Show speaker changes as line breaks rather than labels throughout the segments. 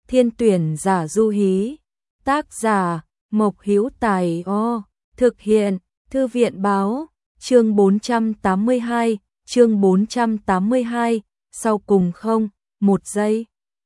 Thiên tuyển giả Du Hí. Tác giả Mộc Hữu Tài. Thực hiện Thư viện Báo. Chương 482, chương 482, sau cùng không, 1 giây.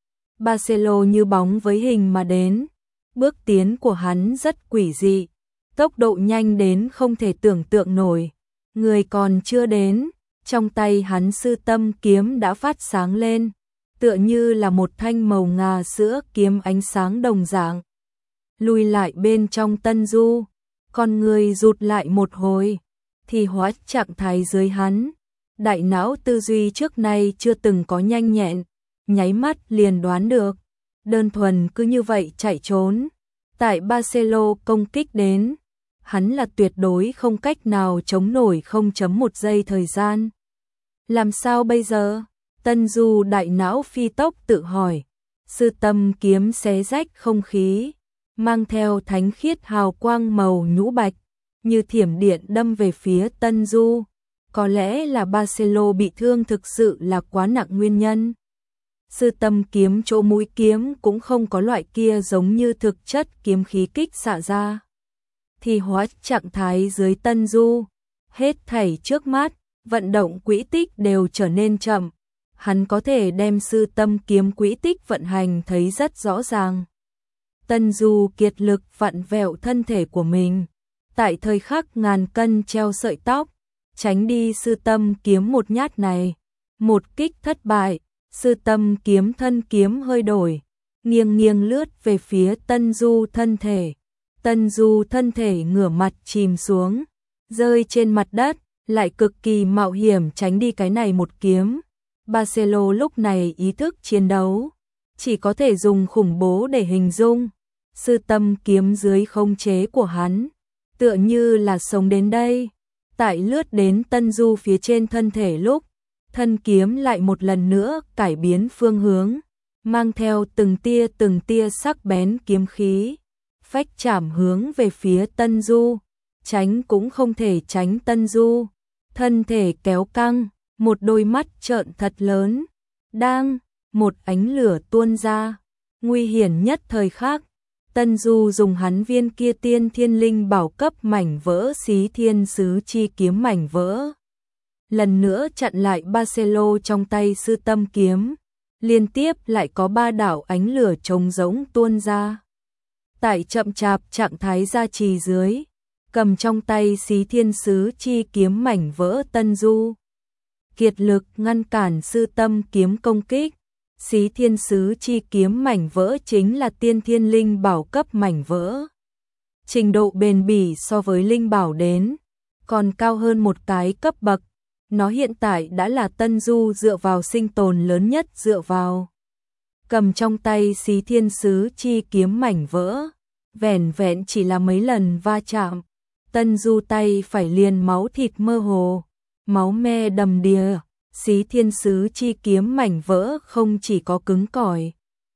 Barcelo như bóng với hình mà đến. Bước tiến của hắn rất quỷ dị, tốc độ nhanh đến không thể tưởng tượng nổi. Người còn chưa đến, trong tay hắn sư tâm kiếm đã phát sáng lên, tựa như là một thanh màu ngà sữa kiếm ánh sáng đồng dạng. Lùi lại bên trong Tân Du, con người rụt lại một hồi, thì hóa trạng thái dưới hắn. Đại não tư duy trước nay chưa từng có nhanh nhẹn, nháy mắt liền đoán được. Đơn thuần cứ như vậy chạy trốn. Tại Barcelo công kích đến, hắn là tuyệt đối không cách nào chống nổi 0.1 giây thời gian. Làm sao bây giờ? Tân Du đại não phi tốc tự hỏi. Sư tâm kiếm xé rách không khí, mang theo thánh khiết hào quang màu nhũ bạch, như thiểm điện đâm về phía Tân Du. Có lẽ là Barcelo bị thương thực sự là quá nặng nguyên nhân. Sư tâm kiếm chỗ mũi kiếm cũng không có loại kia giống như thực chất kiếm khí kích xạ ra. Thì hóa trạng thái dưới Tân Du, hết thảy trước mắt, vận động quỹ tích đều trở nên chậm. Hắn có thể đem sư tâm kiếm quỹ tích vận hành thấy rất rõ ràng. Tân Du kiệt lực vặn vẹo thân thể của mình, tại thời khắc ngàn cân treo sợi tóc, tránh đi sư tâm kiếm một nhát này. Một kích thất bại, sư tâm kiếm thân kiếm hơi đổi, nghiêng nghiêng lướt về phía Tân Du thân thể. Tân Du thân thể ngửa mặt chìm xuống, rơi trên mặt đất, lại cực kỳ mạo hiểm tránh đi cái này một kiếm. Barcelo lúc này ý thức chiến đấu, chỉ có thể dùng khủng bố để hình dung. Sư tâm kiếm dưới khống chế của hắn, tựa như là sống đến đây. Tại lướt đến Tân Du phía trên thân thể lúc, thân kiếm lại một lần nữa cải biến phương hướng, mang theo từng tia sắc bén kiếm khí, phách chạm hướng về phía Tân Du. Tránh cũng không thể tránh Tân Du, thân thể kéo căng, một đôi mắt trợn thật lớn, đang, một ánh lửa tuôn ra. Nguy hiểm nhất thời khắc, Tân Du dùng hắn viên kia tiên thiên linh bảo cấp mảnh vỡ xí thiên sứ chi kiếm mảnh vỡ, lần nữa chặn lại Barcelo trong tay sư tâm kiếm. Liên tiếp lại có 3 đạo ánh lửa trống rỗng tuôn ra. Tại chậm chạp trạng thái gia trì dưới, cầm trong tay xí thiên sứ chi kiếm mảnh vỡ Tân Du, kiệt lực ngăn cản sư tâm kiếm công kích. Xí thiên sứ chi kiếm mảnh vỡ chính là tiên thiên linh bảo cấp mảnh vỡ. Trình độ bền bỉ so với linh bảo đến, còn cao hơn một cái cấp bậc. Nó hiện tại đã là Tân Du dựa vào sinh tồn lớn nhất dựa vào. Cầm trong tay xí thiên sứ chi kiếm mảnh vỡ, vẻn vẹn chỉ là mấy lần va chạm, Tân Du tay phải liền máu thịt mơ hồ, máu me đầm đìa. Xí thiên sứ chi kiếm mảnh vỡ không chỉ có cứng cỏi,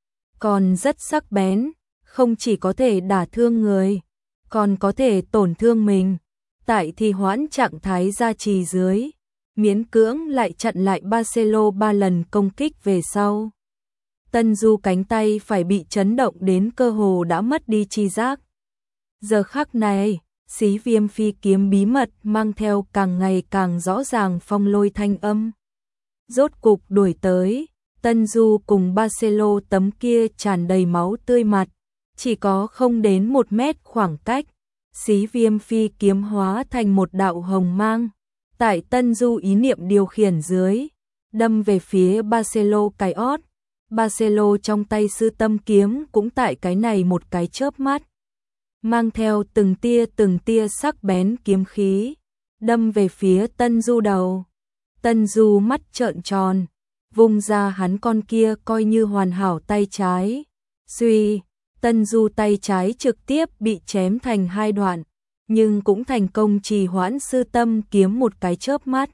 còn rất sắc bén, không chỉ có thể đả thương người, còn có thể tổn thương mình. Tại thì hoãn trạng thái gia trì dưới, miễn cưỡng lại chặn lại Barcelo 3 lần công kích về sau. Tân Du cánh tay phải bị chấn động đến cơ hồ đã mất đi tri giác. Giờ khắc này, xí viêm phi kiếm bí mật mang theo càng ngày càng rõ ràng phong lôi thanh âm. Rốt cục đuổi tới, Tân Du cùng Barcelo tấm kia tràn đầy máu tươi mặt, chỉ có không đến 1 mét khoảng cách. Xí viêm phi kiếm hóa thành một đạo hồng mang, tại Tân Du ý niệm điều khiển dưới, đâm về phía Barcelo cái ót. Barcelo trong tay sư tâm kiếm cũng tại cái này một cái chớp mắt, mang theo từng tia sắc bén kiếm khí, đâm về phía Tân Du đầu. Tân Du mắt trợn tròn, vung ra hắn con kia coi như hoàn hảo tay trái. Suy, Tân Du tay trái trực tiếp bị chém thành 2 đoạn, nhưng cũng thành công trì hoãn sư tâm kiếm một cái chớp mắt.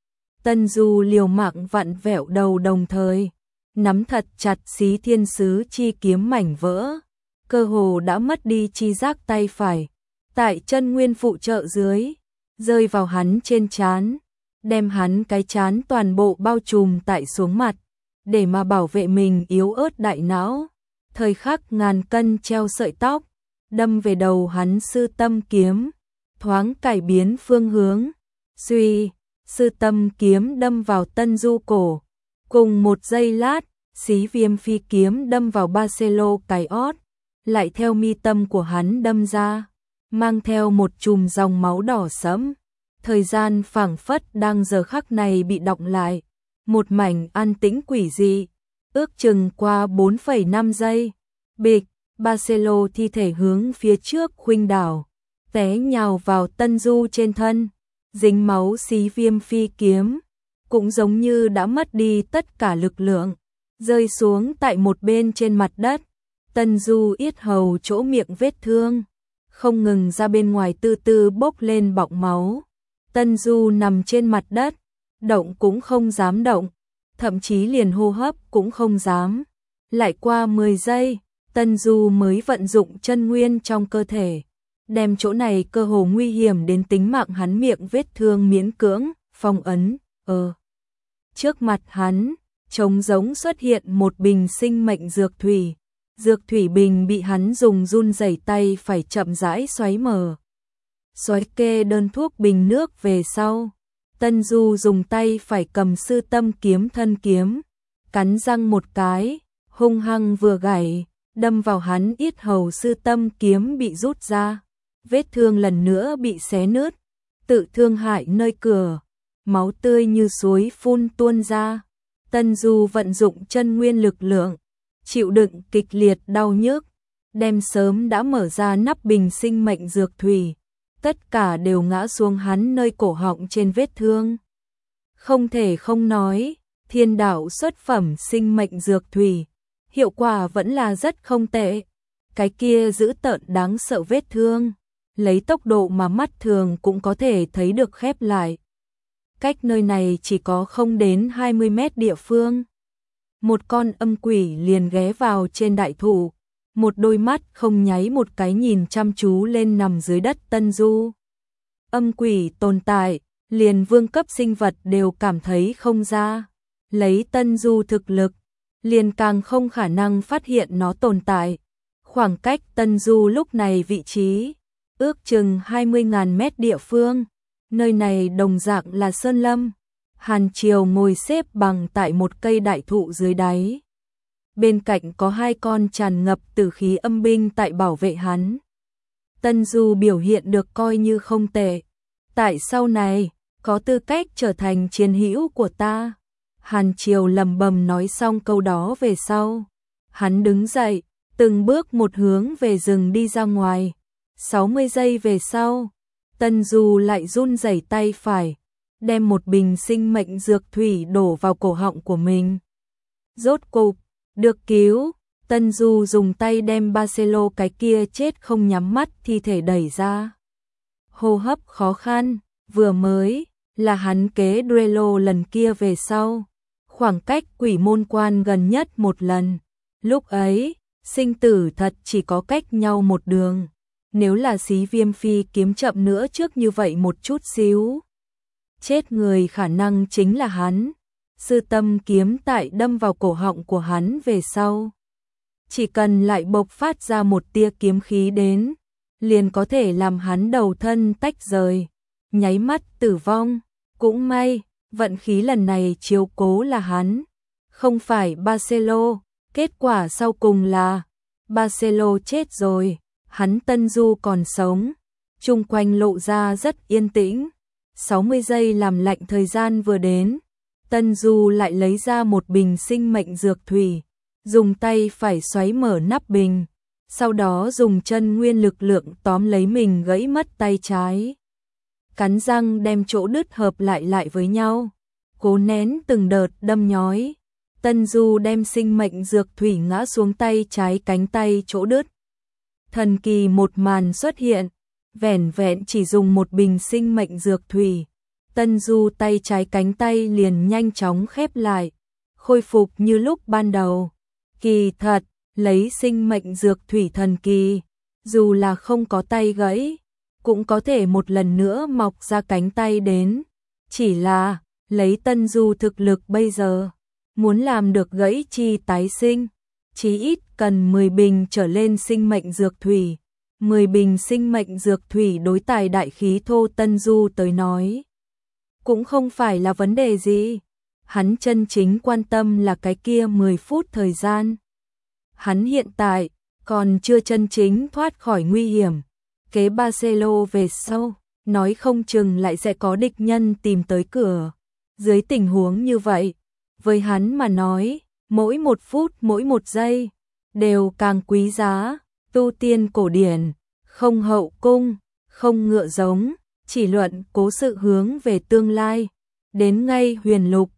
Tân Du liều mạng vặn vẹo đầu đồng thời, nắm thật chặt xí thiên sứ chi kiếm mảnh vỡ, cơ hồ đã mất đi chi giác tay phải, tại chân nguyên phụ trợ dưới, rơi vào hắn trên trán, đem hắn cái trán toàn bộ bao trùm tại xuống mặt, để mà bảo vệ mình yếu ớt đại não. Thời khắc ngàn cân treo sợi tóc, đâm về đầu hắn sư tâm kiếm, thoáng cải biến phương hướng. Suy, sư tâm kiếm đâm vào Tân Du cổ. Cùng một giây lát, xí viêm phi kiếm đâm vào Barcelo cái ót, lại theo mi tâm của hắn đâm ra, mang theo một chùm dòng máu đỏ sẫm. Thời gian phảng phất đang giờ khắc này bị đọng lại, một mảnh an tĩnh quỷ dị, ước chừng qua 4,5 giây. Bịch, Barcelo thi thể hướng phía trước khuynh đảo, té nhào vào Tân Du trên thân, dính máu xí viêm phi kiếm, cũng giống như đã mất đi tất cả lực lượng, rơi xuống tại một bên trên mặt đất. Tân Du yết hầu chỗ miệng vết thương, không ngừng ra bên ngoài từ từ bốc lên bọng máu. Tân Du nằm trên mặt đất, động cũng không dám động, thậm chí liền hô hấp cũng không dám. Lại qua 10 giây, Tân Du mới vận dụng chân nguyên trong cơ thể, đem chỗ này cơ hồ nguy hiểm đến tính mạng hắn miệng vết thương miễn cưỡng phong ấn. Trước mặt hắn, trống rỗng xuất hiện một bình sinh mệnh dược thủy. Dược thủy bình bị hắn dùng run rẩy tay phải chậm rãi xoáy mở. Xoáy kê đơn thuốc bình nước về sau, Tân Du dùng tay phải cầm sư tâm kiếm thân kiếm, cắn răng một cái, hung hăng vừa gảy, đâm vào hắn yết hầu. Sư tâm kiếm bị rút ra, vết thương lần nữa bị xé nứt, tự thương hại nơi cửa, máu tươi như suối phun tuôn ra. Tân Du vận dụng chân nguyên lực lượng, chịu đựng kịch liệt đau nhức, đem sớm đã mở ra nắp bình sinh mệnh dược thủy, tất cả đều ngã xuống hắn nơi cổ họng trên vết thương. Không thể không nói, thiên đạo xuất phẩm sinh mệnh dược thủy, hiệu quả vẫn là rất không tệ. Cái kia dữ tợn đáng sợ vết thương, lấy tốc độ mà mắt thường cũng có thể thấy được khép lại. Cách nơi này chỉ có không đến 20 mét địa phương. Một con âm quỷ liền ghé vào trên đại thụ, một đôi mắt không nháy một cái nhìn chăm chú lên nằm dưới đất Tân Du. Âm quỷ tồn tại, liền vương cấp sinh vật đều cảm thấy không ra. Lấy Tân Du thực lực, liền càng không khả năng phát hiện nó tồn tại. Khoảng cách Tân Du lúc này vị trí, ước chừng 20.000 mét địa phương. Nơi này đồng dạng là sơn lâm. Hàn Triều ngồi xếp bằng tại một cây đại thụ dưới đáy. Bên cạnh có hai con tràn ngập tử khí âm binh tại bảo vệ hắn. Tân Du biểu hiện được coi như không tệ. Tại sau này, có tư cách trở thành chiến hữu của ta. Hàn Triều lẩm bẩm nói xong câu đó về sau. Hắn đứng dậy, từng bước một hướng về rừng đi ra ngoài. 60 giây về sau, Tân Du lại run rẩy tay phải, đem một bình sinh mệnh dược thủy đổ vào cổ họng của mình. Rốt cục, được cứu, Tân Du dùng tay đem Barcelo cái kia chết không nhắm mắt thi thể đẩy ra. Hô hấp khó khăn, vừa mới là hắn kế duello lần kia về sau, khoảng cách quỷ môn quan gần nhất một lần. Lúc ấy, sinh tử thật chỉ có cách nhau một đường. Nếu là xí viêm phi kiếm chậm nữa trước như vậy một chút xíu, chết người khả năng chính là hắn. Sư tâm kiếm tại đâm vào cổ họng của hắn về sau, chỉ cần lại bộc phát ra một tia kiếm khí đến, liền có thể làm hắn đầu thân tách rời, nháy mắt tử vong. Cũng may, vận khí lần này chiếu cố là hắn, không phải Barcelo. Kết quả sau cùng là Barcelo chết rồi, hắn Tân Du còn sống. Chung quanh lộ ra rất yên tĩnh. 60 giây làm lạnh thời gian vừa đến, Tân Du lại lấy ra một bình sinh mệnh dược thủy, dùng tay phải xoáy mở nắp bình, sau đó dùng chân nguyên lực lượng tóm lấy mình gãy mất tay trái. Cắn răng đem chỗ đứt hợp lại với nhau, cố nén từng đợt đâm nhói. Tân Du đem sinh mệnh dược thủy ngã xuống tay trái cánh tay chỗ đứt. Thần kỳ một màn xuất hiện, vẻn vẹn chỉ dùng một bình sinh mệnh dược thủy, Tân Du tay trái cánh tay liền nhanh chóng khép lại, khôi phục như lúc ban đầu. Kỳ thật, lấy sinh mệnh dược thủy thần kỳ, dù là không có tay gãy, cũng có thể một lần nữa mọc ra cánh tay đến. Chỉ là, lấy Tân Du thực lực bây giờ, muốn làm được gãy chi tái sinh, chí ít cần 10 bình trở lên sinh mệnh dược thủy. 10 bình sinh mệnh dược thủy đối tài đại khí thô Tân Du tới nói cũng không phải là vấn đề gì. Hắn chân chính quan tâm là cái kia 10 phút thời gian. Hắn hiện tại còn chưa chân chính thoát khỏi nguy hiểm. Kế Barcelo về sau, nói không chừng lại sẽ có địch nhân tìm tới cửa. Dưới tình huống như vậy, với hắn mà nói, mỗi một phút mỗi một giây đều càng quý giá. Tu tiên cổ điển, không hậu cung, không ngựa giống, chỉ luận cố sự hướng về tương lai. Đến ngay huyền lục,